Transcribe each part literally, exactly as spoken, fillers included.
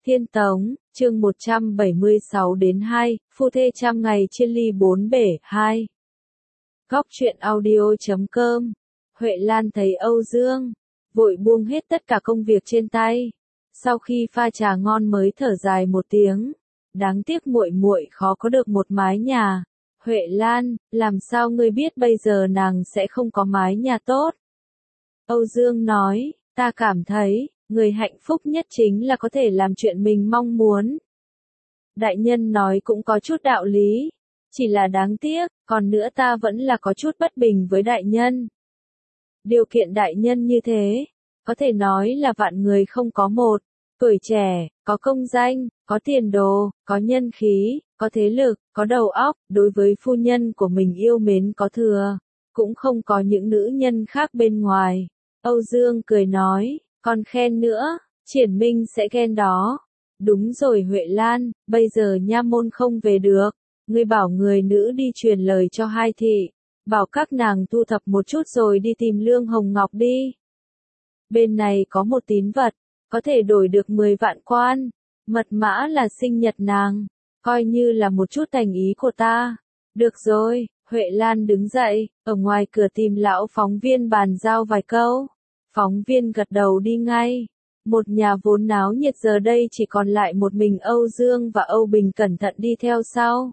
Thiên Tống, chương một trăm bảy mươi sáu đến hai, phu thê trăm ngày chia ly bốn bể, hai. Góc truyện audio chấm com. Huệ Lan thấy Âu Dương, vội buông hết tất cả công việc trên tay. Sau khi pha trà ngon mới thở dài một tiếng. Đáng tiếc muội muội khó có được một mái nhà. Huệ Lan, làm sao ngươi biết bây giờ nàng sẽ không có mái nhà tốt? Âu Dương nói, ta cảm thấy, người hạnh phúc nhất chính là có thể làm chuyện mình mong muốn. Đại nhân nói cũng có chút đạo lý, chỉ là đáng tiếc, còn nữa ta vẫn là có chút bất bình với đại nhân. Điều kiện đại nhân như thế, có thể nói là vạn người không có một, tuổi trẻ, có công danh, có tiền đồ, có nhân khí, có thế lực, có đầu óc, đối với phu nhân của mình yêu mến có thừa, cũng không có những nữ nhân khác bên ngoài. Âu Dương cười nói, còn khen nữa, Triển Minh sẽ ghen đó. Đúng rồi Huệ Lan, bây giờ nha môn không về được, ngươi bảo người nữ đi truyền lời cho hai thị, bảo các nàng thu thập một chút rồi đi tìm Lương Hồng Ngọc đi. Bên này có một tín vật, có thể đổi được mười vạn quan, mật mã là sinh nhật nàng, coi như là một chút thành ý của ta. Được rồi, Huệ Lan đứng dậy, ở ngoài cửa tìm lão phóng viên bàn giao vài câu. Phóng viên gật đầu đi ngay. Một nhà vốn náo nhiệt giờ đây chỉ còn lại một mình Âu Dương và Âu Bình cẩn thận đi theo sau.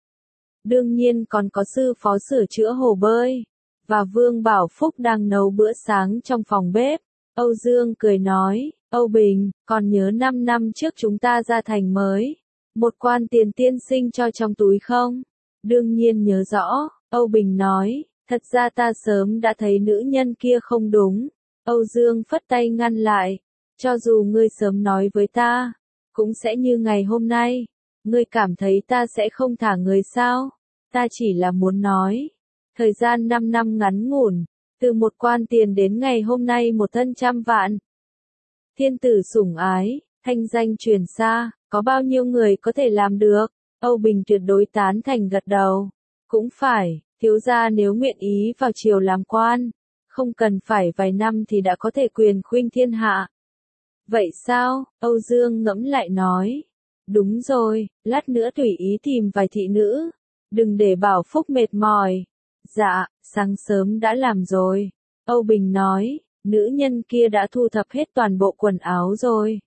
Đương nhiên còn có sư phó sửa chữa hồ bơi, và Vương Bảo Phúc đang nấu bữa sáng trong phòng bếp. Âu Dương cười nói, Âu Bình, còn nhớ năm năm trước chúng ta ra thành mới, một quan tiền tiên sinh cho trong túi không? Đương nhiên nhớ rõ, Âu Bình nói, thật ra ta sớm đã thấy nữ nhân kia không đúng. Âu Dương phất tay ngăn lại, cho dù ngươi sớm nói với ta, cũng sẽ như ngày hôm nay, ngươi cảm thấy ta sẽ không thả người sao? Ta chỉ là muốn nói, thời gian năm năm ngắn ngủn, từ một quan tiền đến ngày hôm nay một thân trăm vạn. Thiên tử sủng ái, thanh danh truyền xa, có bao nhiêu người có thể làm được? Âu Bình tuyệt đối tán thành gật đầu. Cũng phải, thiếu gia nếu nguyện ý vào triều làm quan, không cần phải vài năm thì đã có thể quyền khuynh thiên hạ. Vậy sao? Âu Dương ngẫm lại nói. Đúng rồi, lát nữa tùy ý tìm vài thị nữ. Đừng để Bảo Phúc mệt mỏi. Dạ, sáng sớm đã làm rồi. Âu Bình nói, nữ nhân kia đã thu thập hết toàn bộ quần áo rồi.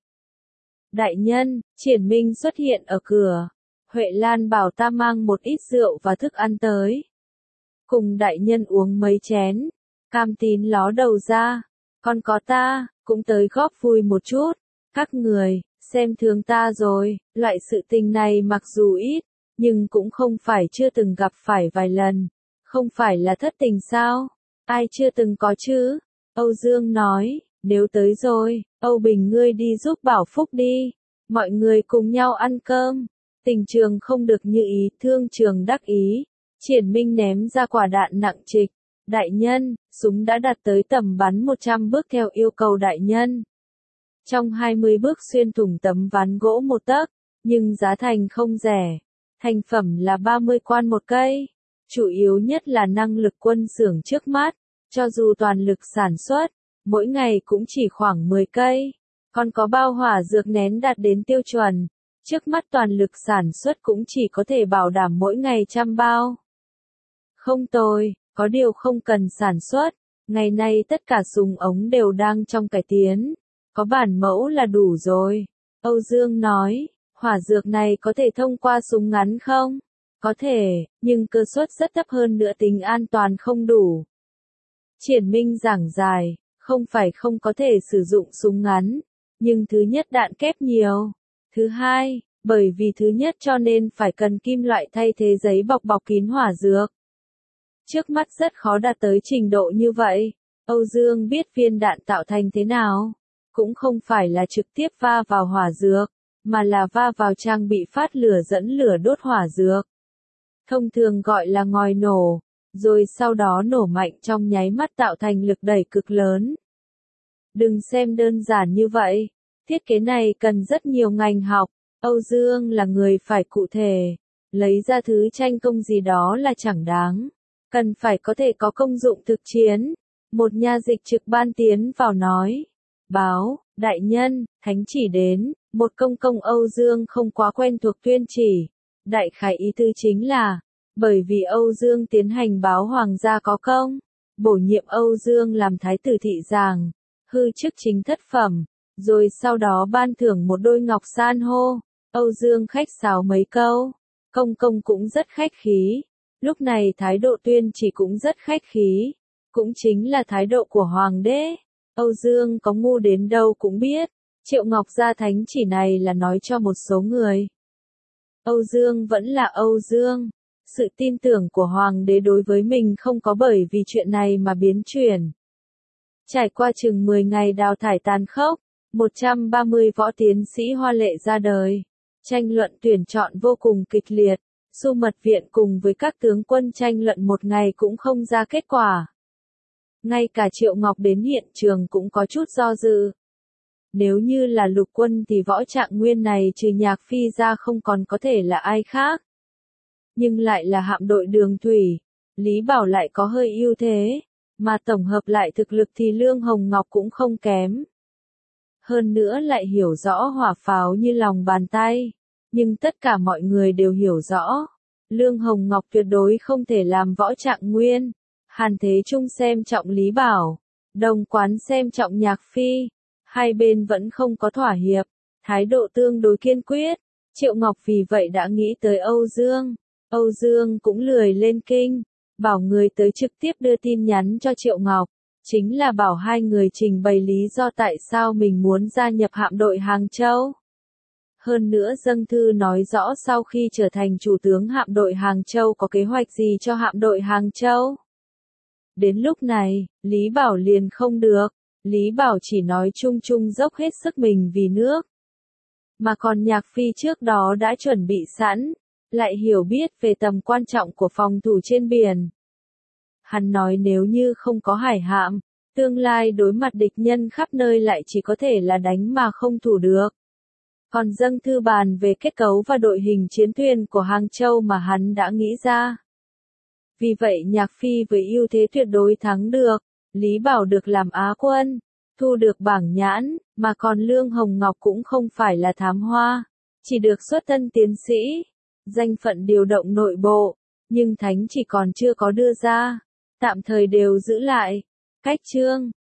Đại nhân, Triển Minh xuất hiện ở cửa. Huệ Lan bảo ta mang một ít rượu và thức ăn tới. Cùng đại nhân uống mấy chén. Cam Tín ló đầu ra. Còn có ta, cũng tới góp vui một chút. Các người, xem thường ta rồi, loại sự tình này mặc dù ít, nhưng cũng không phải chưa từng gặp phải vài lần. Không phải là thất tình sao? Ai chưa từng có chứ? Âu Dương nói, nếu tới rồi, Âu Bình ngươi đi giúp Bảo Phúc đi. Mọi người cùng nhau ăn cơm. Tình trường không được như ý, thương trường đắc ý. Triển Minh ném ra quả đạn nặng trịch. Đại nhân, súng đã đặt tới tầm bắn một trăm bước theo yêu cầu đại nhân. Trong hai mươi bước xuyên thủng tấm ván gỗ một tấc, nhưng giá thành không rẻ. Thành phẩm là ba mươi quan một cây. Chủ yếu nhất là năng lực quân xưởng trước mắt, cho dù toàn lực sản xuất, mỗi ngày cũng chỉ khoảng mười cây. Còn có bao hỏa dược nén đạt đến tiêu chuẩn, trước mắt toàn lực sản xuất cũng chỉ có thể bảo đảm mỗi ngày trăm bao. Không tồi. Có điều không cần sản xuất, ngày nay tất cả súng ống đều đang trong cải tiến, có bản mẫu là đủ rồi. Âu Dương nói, hỏa dược này có thể thông qua súng ngắn không? Có thể, nhưng cơ suất rất thấp hơn nữa, tính an toàn không đủ. Triển Minh giảng giải, không phải không có thể sử dụng súng ngắn, nhưng thứ nhất đạn kép nhiều. Thứ hai, bởi vì thứ nhất cho nên phải cần kim loại thay thế giấy bọc bọc kín hỏa dược. Trước mắt rất khó đạt tới trình độ như vậy. Âu Dương biết viên đạn tạo thành thế nào. Cũng không phải là trực tiếp va vào hỏa dược, mà là va vào trang bị phát lửa dẫn lửa đốt hỏa dược. Thông thường gọi là ngòi nổ, rồi sau đó nổ mạnh trong nháy mắt tạo thành lực đẩy cực lớn. Đừng xem đơn giản như vậy. Thiết kế này cần rất nhiều ngành học. Âu Dương là người phải cụ thể. Lấy ra thứ tranh công gì đó là chẳng đáng. Cần phải có thể có công dụng thực chiến. Một nha dịch trực ban tiến vào nói. Báo, đại nhân, thánh chỉ đến, Một công công Âu Dương không quá quen thuộc tuyên chỉ. Đại khái ý tư chính là, bởi vì Âu Dương tiến hành báo hoàng gia có công, bổ nhiệm Âu Dương làm thái tử thị giàng, hư chức chính thất phẩm, rồi sau đó ban thưởng một đôi ngọc san hô. Âu Dương khách sáo mấy câu, công công cũng rất khách khí. Lúc này thái độ tuyên chỉ cũng rất khách khí, cũng chính là thái độ của hoàng đế. Âu Dương có ngu đến đâu cũng biết, Triệu Ngọc ra thánh chỉ này là nói cho một số người. Âu Dương vẫn là Âu Dương. Sự tin tưởng của hoàng đế đối với mình không có bởi vì chuyện này mà biến chuyển. Trải qua chừng mười ngày đào thải tàn khốc, một trăm ba mươi võ tiến sĩ hoa lệ ra đời. Tranh luận tuyển chọn vô cùng kịch liệt. Xu Mật Viện cùng với các tướng quân tranh luận một ngày cũng không ra kết quả. Ngay cả Triệu Ngọc đến hiện trường cũng có chút do dự. Nếu như là lục quân thì võ trạng nguyên này trừ Nhạc Phi ra không còn có thể là ai khác. Nhưng lại là hạm đội đường thủy, Lý Bảo lại có hơi ưu thế, mà tổng hợp lại thực lực thì Lương Hồng Ngọc cũng không kém. Hơn nữa lại hiểu rõ hỏa pháo như lòng bàn tay, nhưng tất cả mọi người đều hiểu rõ, Lương Hồng Ngọc tuyệt đối không thể làm võ trạng nguyên. Hàn Thế Trung xem trọng Lý Bảo, Đồng Quán xem trọng Nhạc Phi, hai bên vẫn không có thỏa hiệp, thái độ tương đối kiên quyết. Triệu Ngọc vì vậy đã nghĩ tới Âu Dương. Âu Dương cũng lười lên kinh, bảo người tới trực tiếp đưa tin nhắn cho Triệu Ngọc, chính là bảo hai người trình bày lý do tại sao mình muốn gia nhập hạm đội Hàng Châu. Hơn nữa dâng thư nói rõ sau khi trở thành chủ tướng hạm đội Hàng Châu có kế hoạch gì cho hạm đội Hàng Châu. Đến lúc này, Lý Bảo liền không được, Lý Bảo chỉ nói chung chung dốc hết sức mình vì nước. Mà còn Nhạc Phi trước đó đã chuẩn bị sẵn, lại hiểu biết về tầm quan trọng của phòng thủ trên biển. Hắn nói nếu như không có hải hạm, tương lai đối mặt địch nhân khắp nơi lại chỉ có thể là đánh mà không thủ được. Còn dâng thư bàn về kết cấu và đội hình chiến thuyền của Hàng Châu mà hắn đã nghĩ ra. Vì vậy Nhạc Phi với ưu thế tuyệt đối thắng được, Lý Bảo được làm Á quân, thu được bảng nhãn, mà còn Lương Hồng Ngọc cũng không phải là thám hoa, chỉ được xuất thân tiến sĩ, danh phận điều động nội bộ, nhưng thánh chỉ còn chưa có đưa ra, tạm thời đều giữ lại. Cách chương